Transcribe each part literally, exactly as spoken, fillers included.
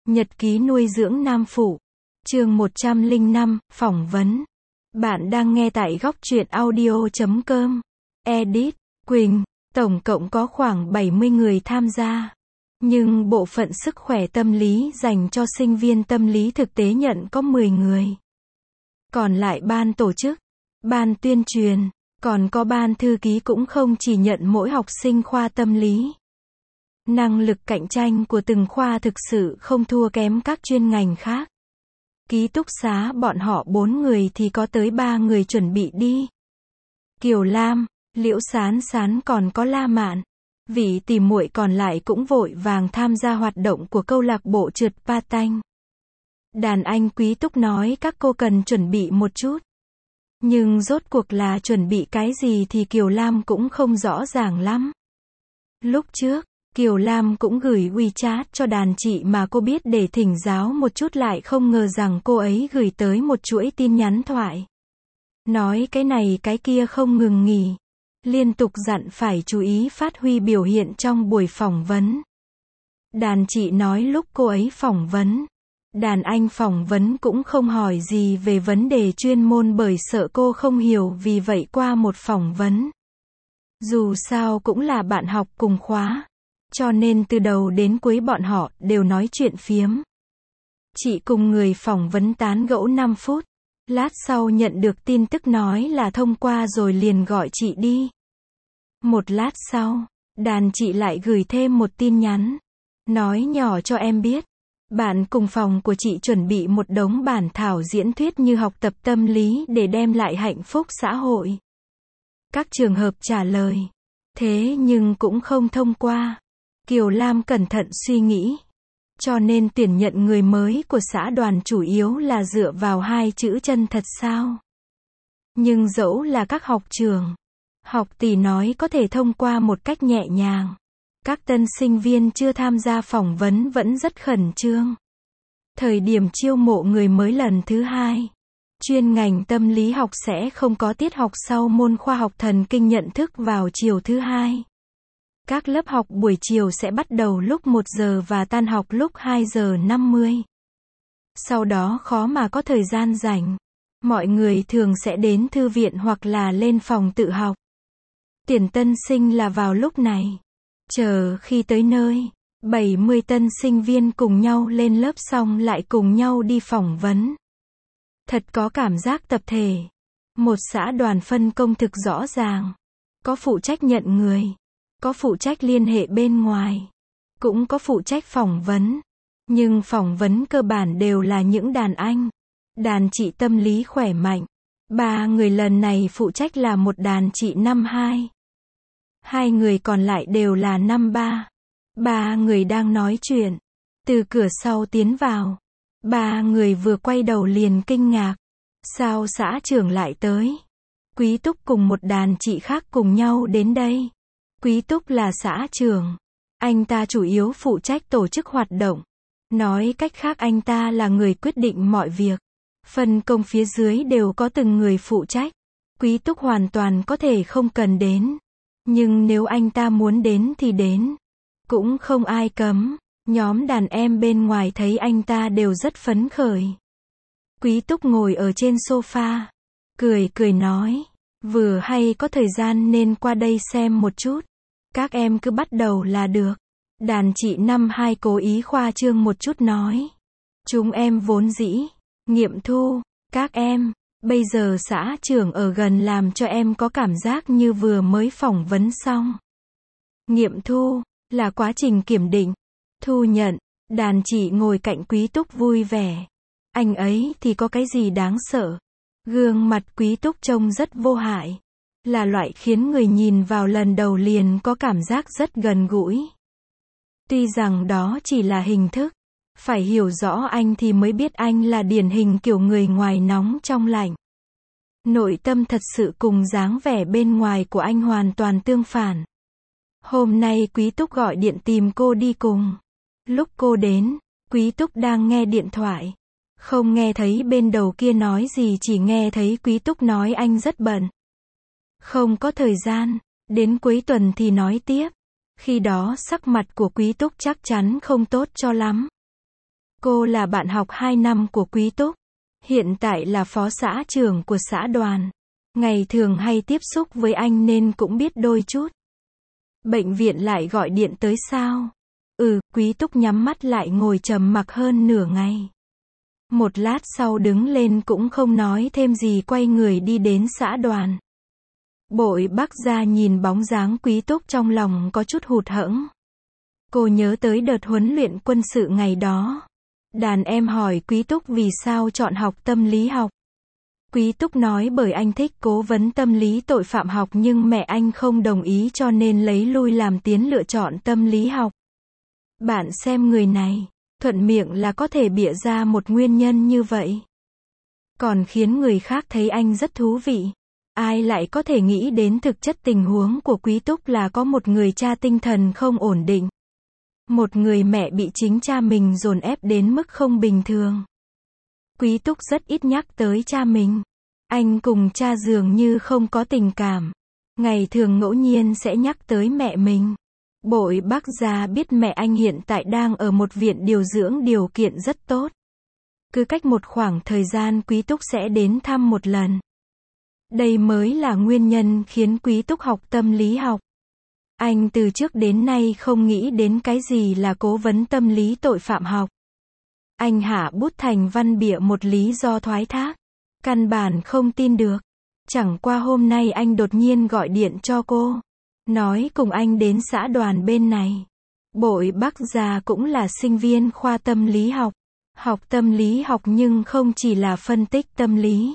Nhật ký nuôi dưỡng nam phụ. Chương một trăm lẻ năm, phỏng vấn. Bạn đang nghe tại góc truyện audio chấm com. Edit, Quỳnh. Tổng cộng có khoảng bảy mươi người tham gia. Nhưng bộ phận sức khỏe tâm lý dành cho sinh viên tâm lý thực tế nhận có mười người. Còn lại ban tổ chức, ban tuyên truyền, còn có ban thư ký cũng không chỉ nhận mỗi học sinh khoa tâm lý. Năng lực cạnh tranh của từng khoa thực sự không thua kém các chuyên ngành khác. Ký túc xá bọn họ bốn người thì có tới ba người chuẩn bị đi. Kiều Lam, Liễu Sán Sán còn có La Mạn. Vị tỉ muội còn lại cũng vội vàng tham gia hoạt động của câu lạc bộ trượt patin. Đàn anh Quý Túc nói các cô cần chuẩn bị một chút. Nhưng rốt cuộc là chuẩn bị cái gì thì Kiều Lam cũng không rõ ràng lắm. Lúc trước, Kiều Lam cũng gửi WeChat cho đàn chị mà cô biết để thỉnh giáo một chút, lại không ngờ rằng cô ấy gửi tới một chuỗi tin nhắn thoại. Nói cái này cái kia không ngừng nghỉ. Liên tục dặn phải chú ý phát huy biểu hiện trong buổi phỏng vấn. Đàn chị nói lúc cô ấy phỏng vấn, đàn anh phỏng vấn cũng không hỏi gì về vấn đề chuyên môn bởi sợ cô không hiểu, vì vậy qua một phỏng vấn. Dù sao cũng là bạn học cùng khóa, cho nên từ đầu đến cuối bọn họ đều nói chuyện phiếm. Chị cùng người phỏng vấn tán gẫu năm phút. Lát sau nhận được tin tức nói là thông qua rồi liền gọi chị đi. Một lát sau, đàn chị lại gửi thêm một tin nhắn. Nói nhỏ cho em biết, bạn cùng phòng của chị chuẩn bị một đống bản thảo diễn thuyết như học tập tâm lý để đem lại hạnh phúc xã hội. Các trường hợp trả lời. Thế nhưng cũng không thông qua. Kiều Lam cẩn thận suy nghĩ. Cho nên tuyển nhận người mới của xã đoàn chủ yếu là dựa vào hai chữ chân thật sao? Nhưng dẫu là các học trường, học tỷ nói có thể thông qua một cách nhẹ nhàng. Các tân sinh viên chưa tham gia phỏng vấn vẫn rất khẩn trương. Thời điểm chiêu mộ người mới lần thứ hai, chuyên ngành tâm lý học sẽ không có tiết học sau môn khoa học thần kinh nhận thức vào chiều thứ hai. Các lớp học buổi chiều sẽ bắt đầu lúc một giờ và tan học lúc hai giờ năm mươi. Sau đó khó mà có thời gian rảnh. Mọi người thường sẽ đến thư viện hoặc là lên phòng tự học. Tuyển tân sinh là vào lúc này. Chờ khi tới nơi, bảy mươi tân sinh viên cùng nhau lên lớp xong lại cùng nhau đi phỏng vấn. Thật có cảm giác tập thể. Một xã đoàn phân công thực rõ ràng. Có phụ trách nhận người. Có phụ trách liên hệ bên ngoài. Cũng có phụ trách phỏng vấn. Nhưng phỏng vấn cơ bản đều là những đàn anh. Đàn chị tâm lý khỏe mạnh. Ba người lần này phụ trách là một đàn chị năm hai. Hai người còn lại đều là năm ba. Ba người đang nói chuyện. Từ cửa sau tiến vào. Ba người vừa quay đầu liền kinh ngạc. Sao xã trưởng lại tới? Quý Túc cùng một đàn chị khác cùng nhau đến đây. Quý Túc là xã trưởng. Anh ta chủ yếu phụ trách tổ chức hoạt động. Nói cách khác anh ta là người quyết định mọi việc. Phân công phía dưới đều có từng người phụ trách. Quý Túc hoàn toàn có thể không cần đến. Nhưng nếu anh ta muốn đến thì đến. Cũng không ai cấm. Nhóm đàn em bên ngoài thấy anh ta đều rất phấn khởi. Quý Túc ngồi ở trên sofa. Cười cười nói. Vừa hay có thời gian nên qua đây xem một chút. Các em cứ bắt đầu là được. Đàn chị năm hai cố ý khoa trương một chút nói. Chúng em vốn dĩ nghiệm thu. Các em, bây giờ xã trưởng ở gần làm cho em có cảm giác như vừa mới phỏng vấn xong. Nghiệm thu là quá trình kiểm định. Thu nhận. Đàn chị ngồi cạnh Quý Túc vui vẻ. Anh ấy thì có cái gì đáng sợ. Gương mặt Quý Túc trông rất vô hại. Là loại khiến người nhìn vào lần đầu liền có cảm giác rất gần gũi. Tuy rằng đó chỉ là hình thức. Phải hiểu rõ anh thì mới biết anh là điển hình kiểu người ngoài nóng trong lạnh. Nội tâm thật sự cùng dáng vẻ bên ngoài của anh hoàn toàn tương phản. Hôm nay Quý Túc gọi điện tìm cô đi cùng. Lúc cô đến, Quý Túc đang nghe điện thoại. Không nghe thấy bên đầu kia nói gì, chỉ nghe thấy Quý Túc nói anh rất bận. Không có thời gian, đến cuối tuần thì nói tiếp. Khi đó sắc mặt của Quý Túc chắc chắn không tốt cho lắm. Cô là bạn học hai năm của Quý Túc. Hiện tại là phó xã trưởng của xã đoàn. Ngày thường hay tiếp xúc với anh nên cũng biết đôi chút. Bệnh viện lại gọi điện tới sao? Ừ, Quý Túc nhắm mắt lại ngồi trầm mặc hơn nửa ngày. Một lát sau đứng lên cũng không nói thêm gì quay người đi đến xã đoàn. Bội Bắc Gia nhìn bóng dáng Quý Túc trong lòng có chút hụt hẫng. Cô nhớ tới đợt huấn luyện quân sự ngày đó. Đàn em hỏi Quý Túc vì sao chọn học tâm lý học. Quý Túc nói bởi anh thích cố vấn tâm lý tội phạm học nhưng mẹ anh không đồng ý cho nên lấy lui làm tiến lựa chọn tâm lý học. Bạn xem người này, thuận miệng là có thể bịa ra một nguyên nhân như vậy. Còn khiến người khác thấy anh rất thú vị. Ai lại có thể nghĩ đến thực chất tình huống của Quý Túc là có một người cha tinh thần không ổn định. Một người mẹ bị chính cha mình dồn ép đến mức không bình thường. Quý Túc rất ít nhắc tới cha mình. Anh cùng cha dường như không có tình cảm. Ngày thường ngẫu nhiên sẽ nhắc tới mẹ mình. Bội Bắc Gia biết mẹ anh hiện tại đang ở một viện điều dưỡng điều kiện rất tốt. Cứ cách một khoảng thời gian Quý Túc sẽ đến thăm một lần. Đây mới là nguyên nhân khiến Quý Túc học tâm lý học. Anh từ trước đến nay không nghĩ đến cái gì là cố vấn tâm lý tội phạm học. Anh hạ bút thành văn bịa một lý do thoái thác. Căn bản không tin được. Chẳng qua hôm nay anh đột nhiên gọi điện cho cô. Nói cùng anh đến xã đoàn bên này. Bội Bắc Gia cũng là sinh viên khoa tâm lý học. Học tâm lý học nhưng không chỉ là phân tích tâm lý.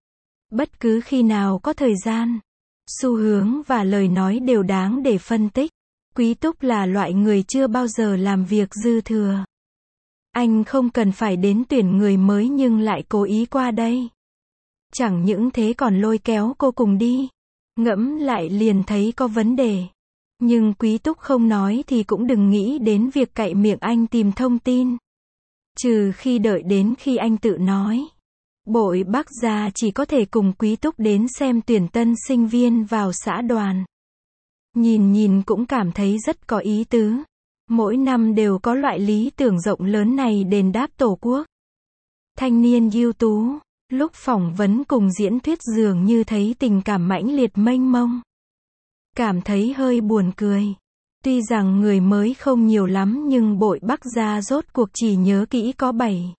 Bất cứ khi nào có thời gian, xu hướng và lời nói đều đáng để phân tích. Quý Túc là loại người chưa bao giờ làm việc dư thừa. Anh không cần phải đến tuyển người mới nhưng lại cố ý qua đây. Chẳng những thế còn lôi kéo cô cùng đi. Ngẫm lại liền thấy có vấn đề. Nhưng Quý Túc không nói thì cũng đừng nghĩ đến việc cậy miệng anh tìm thông tin. Trừ khi đợi đến khi anh tự nói. Bội Bắc Gia chỉ có thể cùng Quý Túc đến xem tuyển tân sinh viên vào xã đoàn. Nhìn nhìn cũng cảm thấy rất có ý tứ. Mỗi năm đều có loại lý tưởng rộng lớn này đền đáp tổ quốc. Thanh niên ưu tú, lúc phỏng vấn cùng diễn thuyết dường như thấy tình cảm mãnh liệt mênh mông. Cảm thấy hơi buồn cười. Tuy rằng người mới không nhiều lắm nhưng Bội Bắc Gia rốt cuộc chỉ nhớ kỹ có bảy,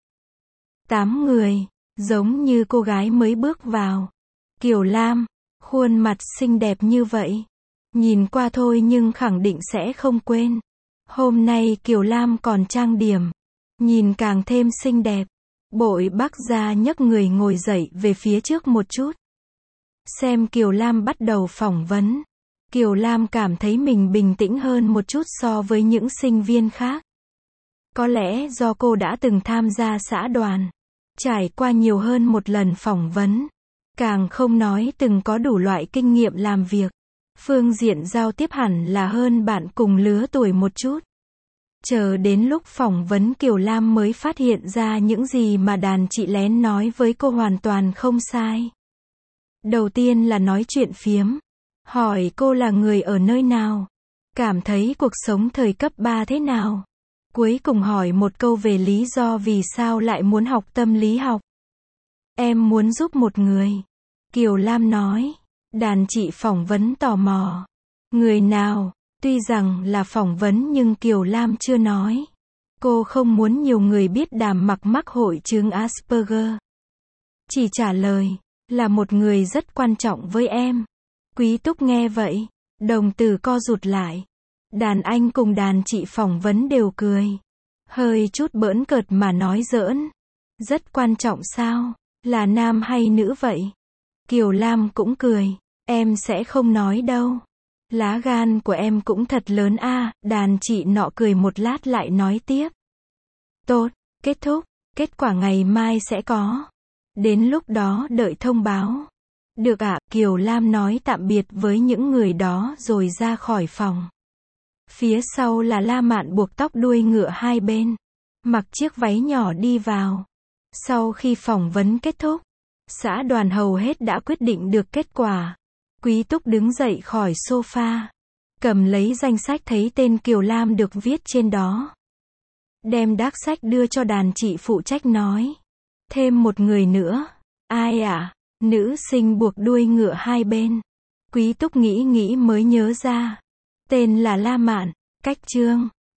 tám người. Giống như cô gái mới bước vào. Kiều Lam, khuôn mặt xinh đẹp như vậy. Nhìn qua thôi nhưng khẳng định sẽ không quên. Hôm nay Kiều Lam còn trang điểm. Nhìn càng thêm xinh đẹp. Bội Bắc Gia nhấc người ngồi dậy về phía trước một chút. Xem Kiều Lam bắt đầu phỏng vấn. Kiều Lam cảm thấy mình bình tĩnh hơn một chút so với những sinh viên khác. Có lẽ do cô đã từng tham gia xã đoàn. Trải qua nhiều hơn một lần phỏng vấn. Càng không nói từng có đủ loại kinh nghiệm làm việc. Phương diện giao tiếp hẳn là hơn bạn cùng lứa tuổi một chút. Chờ đến lúc phỏng vấn Kiều Lam mới phát hiện ra những gì mà đàn chị lén nói với cô hoàn toàn không sai. Đầu tiên là nói chuyện phiếm. Hỏi cô là người ở nơi nào. Cảm thấy cuộc sống thời cấp ba thế nào. Cuối cùng hỏi một câu về lý do vì sao lại muốn học tâm lý học. Em muốn giúp một người. Kiều Lam nói. Đàn chị phỏng vấn tò mò. Người nào? Tuy rằng là phỏng vấn nhưng Kiều Lam chưa nói. Cô không muốn nhiều người biết Đàm Mặc mắc hội chứng Asperger. Chỉ trả lời. Là một người rất quan trọng với em. Quý Túc nghe vậy. Đồng tử co rụt lại. Đàn anh cùng đàn chị phỏng vấn đều cười. Hơi chút bỡn cợt mà nói giỡn. Rất quan trọng sao? Là nam hay nữ vậy? Kiều Lam cũng cười. Em sẽ không nói đâu. Lá gan của em cũng thật lớn a. À, đàn chị nọ cười một lát lại nói tiếp. Tốt, kết thúc. Kết quả ngày mai sẽ có. Đến lúc đó đợi thông báo. Được ạ, à, Kiều Lam nói tạm biệt với những người đó rồi ra khỏi phòng. Phía sau là La Mạn buộc tóc đuôi ngựa hai bên. Mặc chiếc váy nhỏ đi vào. Sau khi phỏng vấn kết thúc, xã đoàn hầu hết đã quyết định được kết quả. Quý Túc đứng dậy khỏi sofa. Cầm lấy danh sách thấy tên Kiều Lam được viết trên đó. Đem đác sách đưa cho đàn chị phụ trách nói. Thêm một người nữa. Ai ạ? À? Nữ sinh buộc đuôi ngựa hai bên. Quý Túc nghĩ nghĩ mới nhớ ra. Tên là La Mạn. Cách chương.